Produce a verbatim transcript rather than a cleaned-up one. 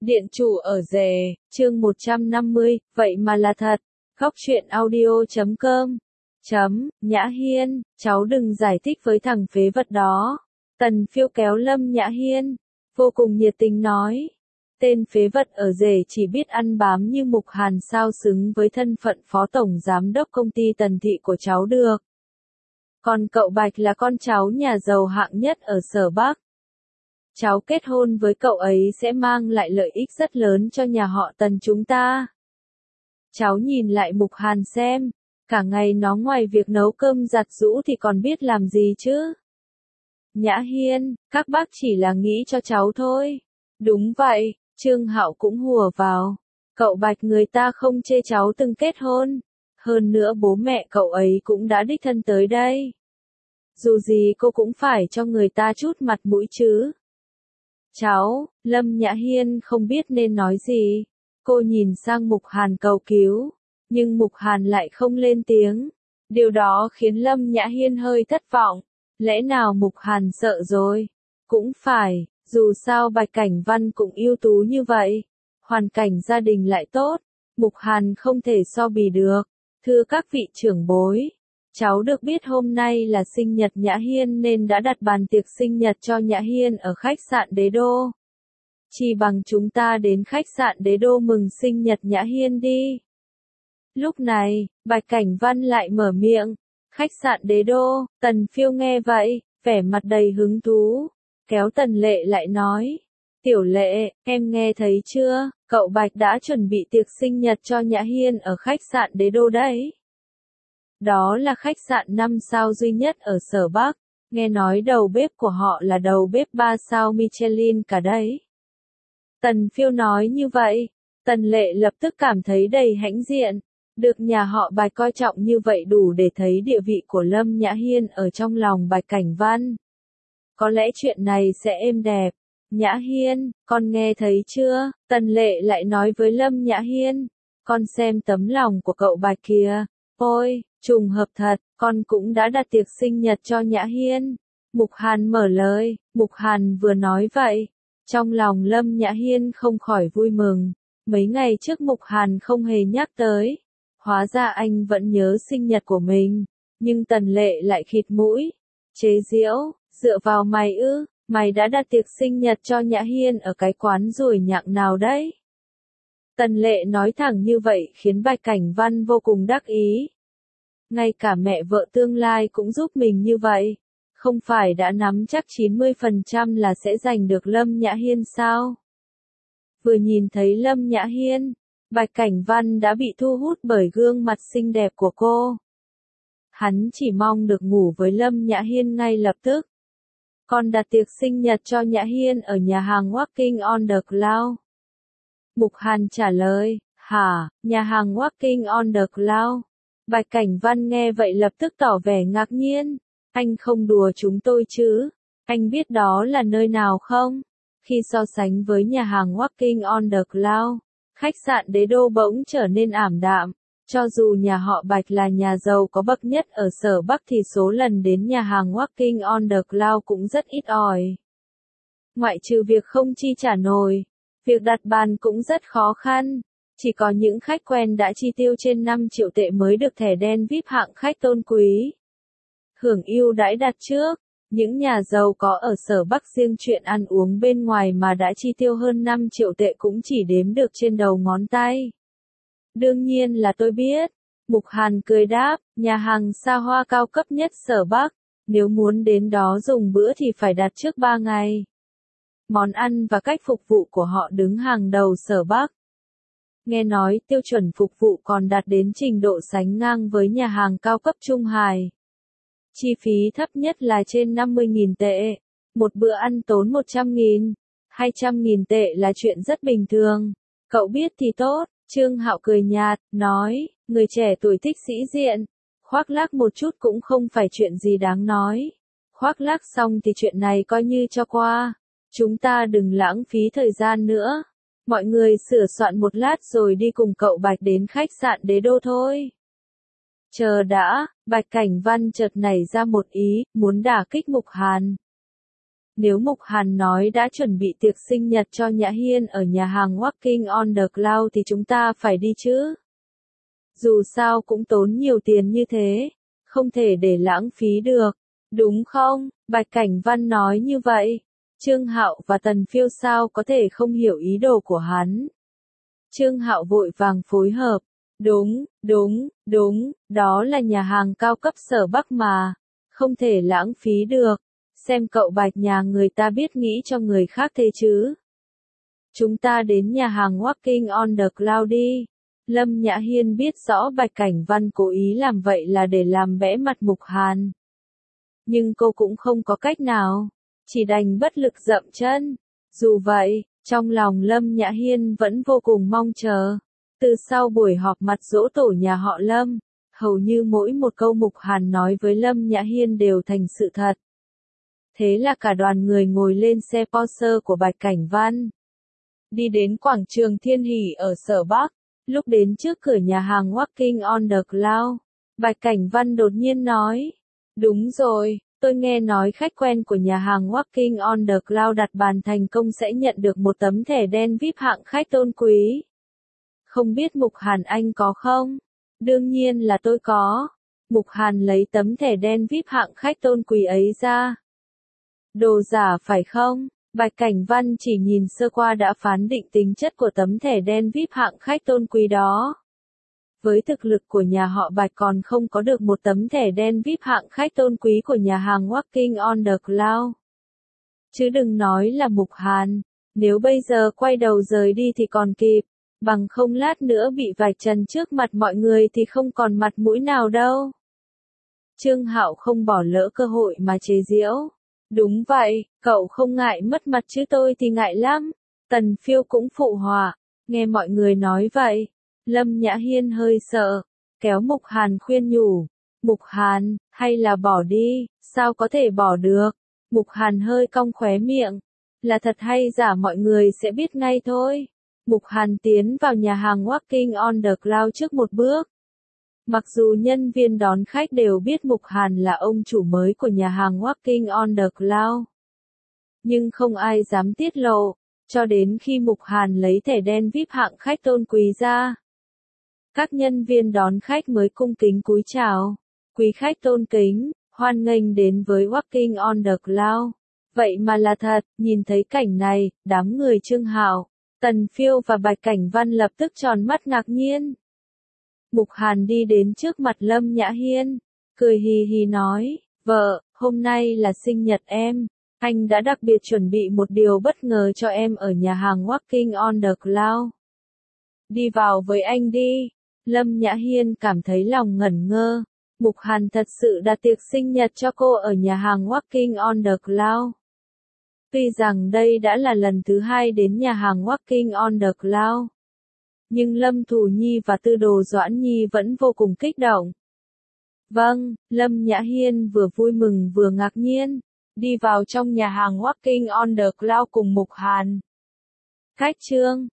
Điện chủ ở rể, chương một trăm năm mươi, vậy mà là thật. Góc truyện audio chấm com. Chấm, Nhã Hiên, cháu đừng giải thích với thằng phế vật đó. Tần Phiêu kéo Lâm Nhã Hiên, vô cùng nhiệt tình nói. Tên phế vật ở rể chỉ biết ăn bám như Mục Hàn sao xứng với thân phận phó tổng giám đốc công ty Tần Thị của cháu được. Còn cậu Bạch là con cháu nhà giàu hạng nhất ở Sở Bắc. Cháu kết hôn với cậu ấy sẽ mang lại lợi ích rất lớn cho nhà họ Tần chúng ta. Cháu nhìn lại Mục Hàn xem, cả ngày nó ngoài việc nấu cơm giặt giũ thì còn biết làm gì chứ? Nhã Hiên, các bác chỉ là nghĩ cho cháu thôi. Đúng vậy, Trương Hạo cũng hùa vào. Cậu Bạch người ta không chê cháu từng kết hôn. Hơn nữa bố mẹ cậu ấy cũng đã đích thân tới đây. Dù gì cô cũng phải cho người ta chút mặt mũi chứ. Cháu, Lâm Nhã Hiên không biết nên nói gì. Cô nhìn sang Mục Hàn cầu cứu, nhưng Mục Hàn lại không lên tiếng. Điều đó khiến Lâm Nhã Hiên hơi thất vọng. Lẽ nào Mục Hàn sợ rồi? Cũng phải, dù sao Bạch Cảnh Văn cũng ưu tú như vậy. Hoàn cảnh gia đình lại tốt, Mục Hàn không thể so bì được. Thưa các vị trưởng bối, cháu được biết hôm nay là sinh nhật Nhã Hiên nên đã đặt bàn tiệc sinh nhật cho Nhã Hiên ở khách sạn Đế Đô. Chỉ bằng chúng ta đến khách sạn Đế Đô mừng sinh nhật Nhã Hiên đi. Lúc này, Bạch Cảnh Văn lại mở miệng. Khách sạn Đế Đô, Tần Phiêu nghe vậy, vẻ mặt đầy hứng thú. Kéo Tần Lệ lại nói. Tiểu Lệ, em nghe thấy chưa, cậu Bạch đã chuẩn bị tiệc sinh nhật cho Nhã Hiên ở khách sạn Đế Đô đấy. Đó là khách sạn năm sao duy nhất ở Sở Bắc, nghe nói đầu bếp của họ là đầu bếp ba sao Michelin cả đấy. Tần Phiêu nói như vậy, Tần Lệ lập tức cảm thấy đầy hãnh diện, được nhà họ Bạch coi trọng như vậy đủ để thấy địa vị của Lâm Nhã Hiên ở trong lòng Bạch Cảnh Văn. Có lẽ chuyện này sẽ êm đẹp. Nhã Hiên, con nghe thấy chưa? Tần Lệ lại nói với Lâm Nhã Hiên, con xem tấm lòng của cậu Bạch kìa. Ôi, trùng hợp thật, con cũng đã đặt tiệc sinh nhật cho Nhã Hiên. Mục Hàn mở lời, Mục Hàn vừa nói vậy. Trong lòng Lâm Nhã Hiên không khỏi vui mừng. Mấy ngày trước Mục Hàn không hề nhắc tới. Hóa ra anh vẫn nhớ sinh nhật của mình. Nhưng Tần Lệ lại khịt mũi. Chế giễu, dựa vào mày ư, mày đã đặt tiệc sinh nhật cho Nhã Hiên ở cái quán ruồi nhặng nào đấy? Tần Lệ nói thẳng như vậy khiến Bạch Cảnh Văn vô cùng đắc ý. Ngay cả mẹ vợ tương lai cũng giúp mình như vậy. Không phải đã nắm chắc chín mươi phần trăm là sẽ giành được Lâm Nhã Hiên sao? Vừa nhìn thấy Lâm Nhã Hiên, Bạch Cảnh Văn đã bị thu hút bởi gương mặt xinh đẹp của cô. Hắn chỉ mong được ngủ với Lâm Nhã Hiên ngay lập tức. Còn đặt tiệc sinh nhật cho Nhã Hiên ở nhà hàng Walking on the Cloud. Mục Hàn trả lời, hả, nhà hàng Walking on the Cloud. Bạch Cảnh Văn nghe vậy lập tức tỏ vẻ ngạc nhiên. Anh không đùa chúng tôi chứ? Anh biết đó là nơi nào không? Khi so sánh với nhà hàng Walking on the Cloud, khách sạn Đế Đô bỗng trở nên ảm đạm. Cho dù nhà họ Bạch là nhà giàu có bậc nhất ở Sở Bắc thì số lần đến nhà hàng Walking on the Cloud cũng rất ít ỏi. Ngoại trừ việc không chi trả nổi, việc đặt bàn cũng rất khó khăn. Chỉ có những khách quen đã chi tiêu trên năm triệu tệ mới được thẻ đen vi ai pi hạng khách tôn quý. Hưởng ưu đãi đặt trước, những nhà giàu có ở Sở Bắc riêng chuyện ăn uống bên ngoài mà đã chi tiêu hơn năm triệu tệ cũng chỉ đếm được trên đầu ngón tay. Đương nhiên là tôi biết. Mục Hàn cười đáp, nhà hàng xa hoa cao cấp nhất Sở Bắc, nếu muốn đến đó dùng bữa thì phải đặt trước ba ngày. Món ăn và cách phục vụ của họ đứng hàng đầu Sở Bắc. Nghe nói tiêu chuẩn phục vụ còn đạt đến trình độ sánh ngang với nhà hàng cao cấp Trung Hải. Chi phí thấp nhất là trên năm mươi nghìn tệ. Một bữa ăn tốn một trăm nghìn, hai trăm nghìn tệ là chuyện rất bình thường. Cậu biết thì tốt. Trương Hạo cười nhạt, nói, người trẻ tuổi thích sĩ diện. Khoác lác một chút cũng không phải chuyện gì đáng nói. Khoác lác xong thì chuyện này coi như cho qua. Chúng ta đừng lãng phí thời gian nữa. Mọi người sửa soạn một lát rồi đi cùng cậu Bạch đến khách sạn Đế Đô thôi. Chờ đã, Bạch Cảnh Văn chợt nảy ra một ý, muốn đả kích Mục Hàn. Nếu Mục Hàn nói đã chuẩn bị tiệc sinh nhật cho Nhã Hiên ở nhà hàng Walking on the Cloud thì chúng ta phải đi chứ. Dù sao cũng tốn nhiều tiền như thế, không thể để lãng phí được, đúng không? Bạch Cảnh Văn nói như vậy. Trương Hạo và Tần Phiêu sao có thể không hiểu ý đồ của hắn. Trương Hạo vội vàng phối hợp. Đúng, đúng, đúng, đó là nhà hàng cao cấp Sở Bắc mà, không thể lãng phí được. Xem cậu Bạch nhà người ta biết nghĩ cho người khác thế chứ. Chúng ta đến nhà hàng Walking on the Cloud đi. Lâm Nhã Hiên biết rõ Bạch Cảnh Văn cố ý làm vậy là để làm bẽ mặt Mục Hàn. Nhưng cô cũng không có cách nào, chỉ đành bất lực dậm chân. Dù vậy, trong lòng Lâm Nhã Hiên vẫn vô cùng mong chờ. Từ sau buổi họp mặt giỗ tổ nhà họ Lâm, hầu như mỗi một câu Mục Hàn nói với Lâm Nhã Hiên đều thành sự thật. Thế là cả đoàn người ngồi lên xe Porsche của Bạch Cảnh Văn. Đi đến quảng trường Thiên Hỷ ở Sở Bắc, lúc đến trước cửa nhà hàng Walking on the Cloud, Bạch Cảnh Văn đột nhiên nói. Đúng rồi, tôi nghe nói khách quen của nhà hàng Walking on the Cloud đặt bàn thành công sẽ nhận được một tấm thẻ đen vi ai pi hạng khách tôn quý. Không biết Mục Hàn anh có không? Đương nhiên là tôi có. Mục Hàn lấy tấm thẻ đen vi ai pi hạng khách tôn quý ấy ra. Đồ giả phải không? Bạch Cảnh Văn chỉ nhìn sơ qua đã phán định tính chất của tấm thẻ đen vi ai pi hạng khách tôn quý đó. Với thực lực của nhà họ Bạch còn không có được một tấm thẻ đen vi ai pi hạng khách tôn quý của nhà hàng Walking on the Cloud. Chứ đừng nói là Mục Hàn, nếu bây giờ quay đầu rời đi thì còn kịp, bằng không lát nữa bị vạch trần trước mặt mọi người thì không còn mặt mũi nào đâu. Trương Hạo không bỏ lỡ cơ hội mà chế giễu. Đúng vậy, cậu không ngại mất mặt chứ tôi thì ngại lắm. Tần Phiêu cũng phụ họa, nghe mọi người nói vậy. Lâm Nhã Hiên hơi sợ, kéo Mục Hàn khuyên nhủ. Mục Hàn, hay là bỏ đi, sao có thể bỏ được? Mục Hàn hơi cong khóe miệng. Là thật hay giả mọi người sẽ biết ngay thôi. Mục Hàn tiến vào nhà hàng Walking on the Cloud trước một bước. Mặc dù nhân viên đón khách đều biết Mục Hàn là ông chủ mới của nhà hàng Walking on the Cloud, nhưng không ai dám tiết lộ, cho đến khi Mục Hàn lấy thẻ đen vi ai pi hạng khách tôn quý ra. Các nhân viên đón khách mới cung kính cúi chào. Quý khách tôn kính, hoan nghênh đến với Walking on the Cloud. Vậy mà là thật, nhìn thấy cảnh này, đám người Trương Hạo, Tần Phiêu và Bạch Cảnh Văn lập tức tròn mắt ngạc nhiên. Mục Hàn đi đến trước mặt Lâm Nhã Hiên, cười hì hì nói, vợ, hôm nay là sinh nhật em, anh đã đặc biệt chuẩn bị một điều bất ngờ cho em ở nhà hàng Walking on the Cloud. Đi vào với anh đi. Lâm Nhã Hiên cảm thấy lòng ngẩn ngơ, Mục Hàn thật sự đặt tiệc sinh nhật cho cô ở nhà hàng Walking on the Cloud. Tuy rằng đây đã là lần thứ hai đến nhà hàng Walking on the Cloud, nhưng Lâm Thù Nhi và Tư Đồ Doãn Nhi vẫn vô cùng kích động. Vâng, Lâm Nhã Hiên vừa vui mừng vừa ngạc nhiên, đi vào trong nhà hàng Walking on the Cloud cùng Mục Hàn. Khách trương,